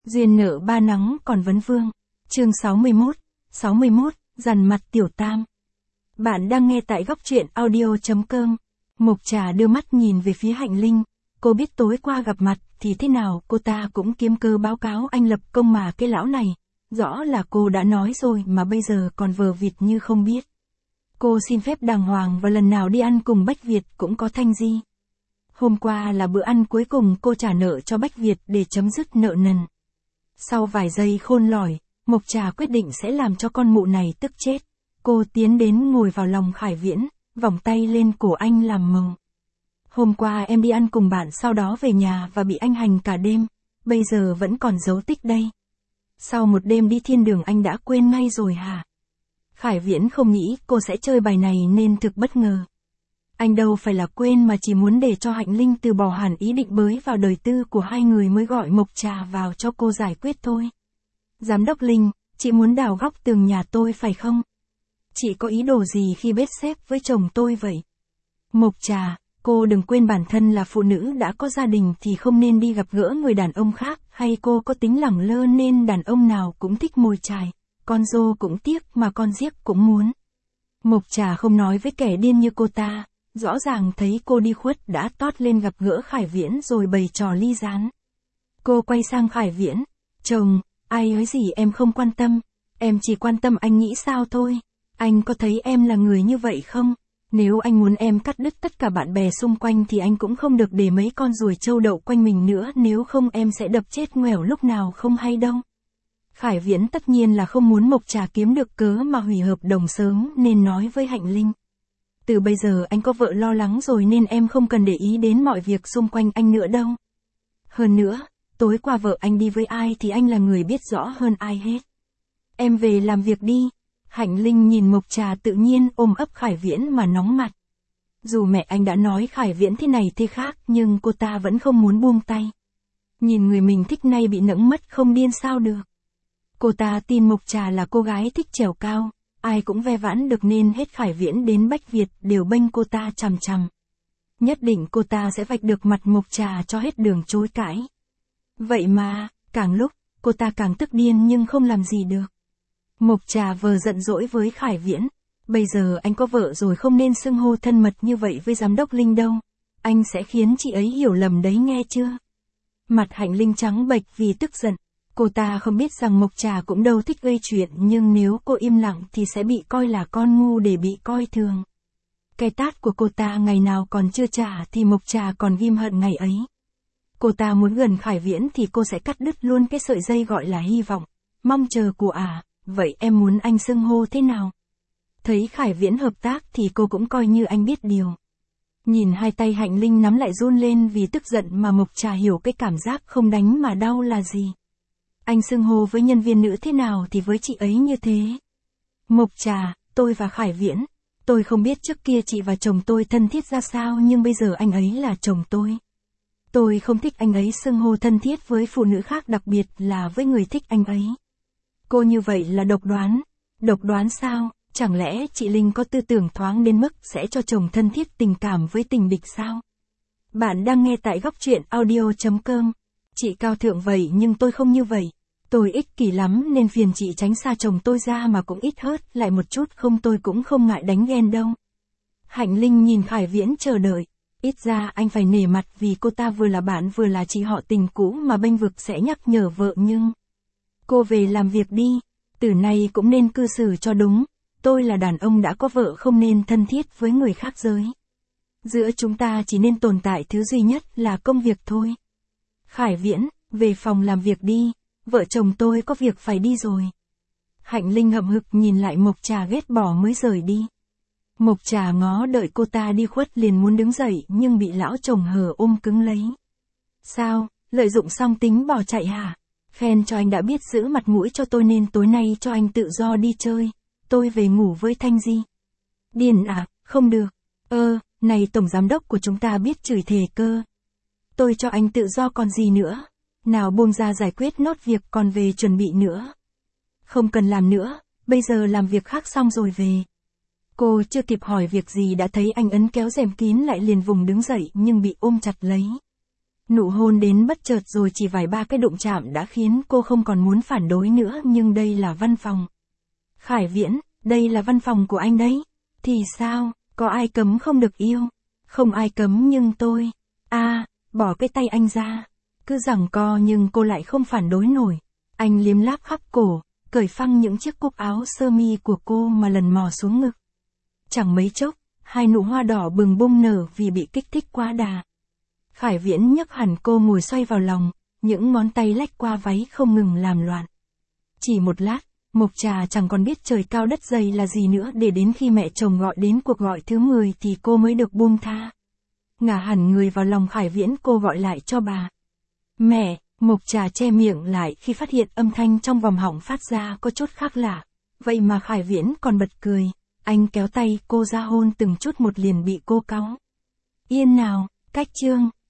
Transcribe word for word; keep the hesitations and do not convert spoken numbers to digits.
Duyên nợ ba nắng còn vấn vương. Chương sáu mươi mốt, sáu mươi mốt, dằn mặt tiểu tam. Bạn đang nghe tại góc truyện audio chấm com. Mộc Trà đưa mắt nhìn về phía Hạnh Linh. Cô biết tối qua gặp mặt thì thế nào cô ta cũng kiếm cơ báo cáo anh lập công mà cái lão này. Rõ là cô đã nói rồi mà bây giờ còn vờ vịt như không biết. Cô xin phép đàng hoàng và lần nào đi ăn cùng Bách Việt cũng có thanh di. Hôm qua là bữa ăn cuối cùng cô trả nợ cho Bách Việt để chấm dứt nợ nần. Sau vài giây khôn lỏi, Mộc Trà quyết định sẽ làm cho con mụ này tức chết. Cô tiến đến ngồi vào lòng Khải Viễn, vòng tay lên cổ anh làm mừng. Hôm qua em đi ăn cùng bạn sau đó về nhà và bị anh hành cả đêm, bây giờ vẫn còn dấu tích đây. Sau một đêm đi thiên đường anh đã quên ngay rồi hả? Khải Viễn không nghĩ cô sẽ chơi bài này nên thực bất ngờ. Anh đâu phải là quên mà chỉ muốn để cho Hạnh Linh từ bỏ hẳn ý định bới vào đời tư của hai người mới gọi Mộc Trà vào cho cô giải quyết thôi. Giám đốc Linh, chị muốn đào góc tường nhà tôi phải không? Chị có ý đồ gì khi bết xếp với chồng tôi vậy? Mộc Trà, cô đừng quên bản thân là phụ nữ đã có gia đình thì không nên đi gặp gỡ người đàn ông khác, hay cô có tính lẳng lơ nên đàn ông nào cũng thích mồi chài, con dô cũng tiếc mà con giếc cũng muốn. Mộc Trà không nói với kẻ điên như cô ta. Rõ ràng thấy cô đi khuất đã tót lên gặp gỡ Khải Viễn rồi bày trò ly gián. Cô quay sang Khải Viễn. Chồng, ai nói gì em không quan tâm. Em chỉ quan tâm anh nghĩ sao thôi. Anh có thấy em là người như vậy không? Nếu anh muốn em cắt đứt tất cả bạn bè xung quanh thì anh cũng không được để mấy con ruồi trâu đậu quanh mình nữa, nếu không em sẽ đập chết ngoẻo lúc nào không hay đâu. Khải Viễn tất nhiên là không muốn Mộc Trà kiếm được cớ mà hủy hợp đồng sớm nên nói với Hạnh Linh. Từ bây giờ anh có vợ lo lắng rồi nên em không cần để ý đến mọi việc xung quanh anh nữa đâu. Hơn nữa, tối qua vợ anh đi với ai thì anh là người biết rõ hơn ai hết. Em về làm việc đi. Hạnh Linh nhìn Mộc Trà tự nhiên ôm ấp Khải Viễn mà nóng mặt. Dù mẹ anh đã nói Khải Viễn thế này thế khác nhưng cô ta vẫn không muốn buông tay. Nhìn người mình thích nay bị nẫng mất không điên sao được. Cô ta tin Mộc Trà là cô gái thích trèo cao. Ai cũng ve vãn được nên hết Khải Viễn đến Bách Việt đều bênh cô ta chằm chằm. Nhất định cô ta sẽ vạch được mặt Mộc Trà cho hết đường chối cãi. Vậy mà, càng lúc, cô ta càng tức điên nhưng không làm gì được. Mộc Trà vờ giận dỗi với Khải Viễn. Bây giờ anh có vợ rồi không nên xưng hô thân mật như vậy với giám đốc Linh đâu. Anh sẽ khiến chị ấy hiểu lầm đấy nghe chưa? Mặt Hạnh Linh trắng bệch vì tức giận. Cô ta không biết rằng Mộc Trà cũng đâu thích gây chuyện nhưng nếu cô im lặng thì sẽ bị coi là con ngu để bị coi thường. Cái tát của cô ta ngày nào còn chưa trả thì Mộc Trà còn ghim hận ngày ấy. Cô ta muốn gần Khải Viễn thì cô sẽ cắt đứt luôn cái sợi dây gọi là hy vọng, mong chờ của à, vậy em muốn anh xưng hô thế nào? Thấy Khải Viễn hợp tác thì cô cũng coi như anh biết điều. Nhìn hai tay Hạnh Linh nắm lại run lên vì tức giận mà Mộc Trà hiểu cái cảm giác không đánh mà đau là gì. Anh xưng hô với nhân viên nữ thế nào thì với chị ấy như thế. Mộc Trà, tôi và Khải Viễn, tôi không biết trước kia chị và chồng tôi thân thiết ra sao nhưng bây giờ anh ấy là chồng tôi. Tôi không thích anh ấy xưng hô thân thiết với phụ nữ khác, đặc biệt là với người thích anh ấy. Cô như vậy là độc đoán. Độc đoán sao? Chẳng lẽ chị Linh có tư tưởng thoáng đến mức sẽ cho chồng thân thiết tình cảm với tình địch sao? Bạn đang nghe tại góc truyện audio chấm com. Chị cao thượng vậy nhưng tôi không như vậy. Tôi ích kỷ lắm nên phiền chị tránh xa chồng tôi ra mà cũng ít hớt lại một chút, không tôi cũng không ngại đánh ghen đâu. Hạnh Linh nhìn Khải Viễn chờ đợi. Ít ra anh phải nể mặt vì cô ta vừa là bạn vừa là chị họ tình cũ mà bênh vực sẽ nhắc nhở vợ nhưng... Cô về làm việc đi. Từ nay cũng nên cư xử cho đúng. Tôi là đàn ông đã có vợ không nên thân thiết với người khác giới. Giữa chúng ta chỉ nên tồn tại thứ duy nhất là công việc thôi. Khải Viễn, về phòng làm việc đi. Vợ chồng tôi có việc phải đi rồi. Hạnh Linh hậm hực nhìn lại Mộc Trà ghét bỏ mới rời đi. Mộc Trà ngó đợi cô ta đi khuất liền muốn đứng dậy nhưng bị lão chồng hờ ôm cứng lấy. Sao, lợi dụng xong tính bỏ chạy hả? Khen cho anh đã biết giữ mặt mũi cho tôi nên tối nay cho anh tự do đi chơi. Tôi về ngủ với Thanh Di. Điên à, không được. Ơ, này tổng giám đốc của chúng ta biết chửi thề cơ. Tôi cho anh tự do còn gì nữa. Nào buông ra giải quyết nốt việc còn về chuẩn bị nữa. Không cần làm nữa, bây giờ làm việc khác xong rồi về. Cô chưa kịp hỏi việc gì đã thấy anh ấn kéo rèm kín lại liền vùng đứng dậy nhưng bị ôm chặt lấy. Nụ hôn đến bất chợt rồi chỉ vài ba cái đụng chạm đã khiến cô không còn muốn phản đối nữa, nhưng đây là văn phòng. Khải Viễn, đây là văn phòng của anh đấy. Thì sao, có ai cấm không được yêu? Không ai cấm nhưng tôi... À, bỏ cái tay anh ra. Cứ giằng co nhưng cô lại không phản đối nổi. Anh liếm láp khắp cổ, cởi phăng những chiếc cúc áo sơ mi của cô mà lần mò xuống ngực. Chẳng mấy chốc, hai nụ hoa đỏ bừng bung nở vì bị kích thích quá đà. Khải Viễn nhấc hẳn cô ngồi xoay vào lòng, những ngón tay lách qua váy không ngừng làm loạn. Chỉ một lát, Mộc Trà chẳng còn biết trời cao đất dày là gì nữa, để đến khi mẹ chồng gọi đến cuộc gọi thứ mười thì cô mới được buông tha. Ngả hẳn người vào lòng Khải Viễn, cô gọi lại cho bà. Mẹ, Mộc Trà che miệng lại khi phát hiện âm thanh trong vòng họng phát ra có chút khác lạ. Vậy mà Khải Viễn còn bật cười. Anh kéo tay cô ra hôn từng chút một liền bị cô cáu. Yên nào, cách chương.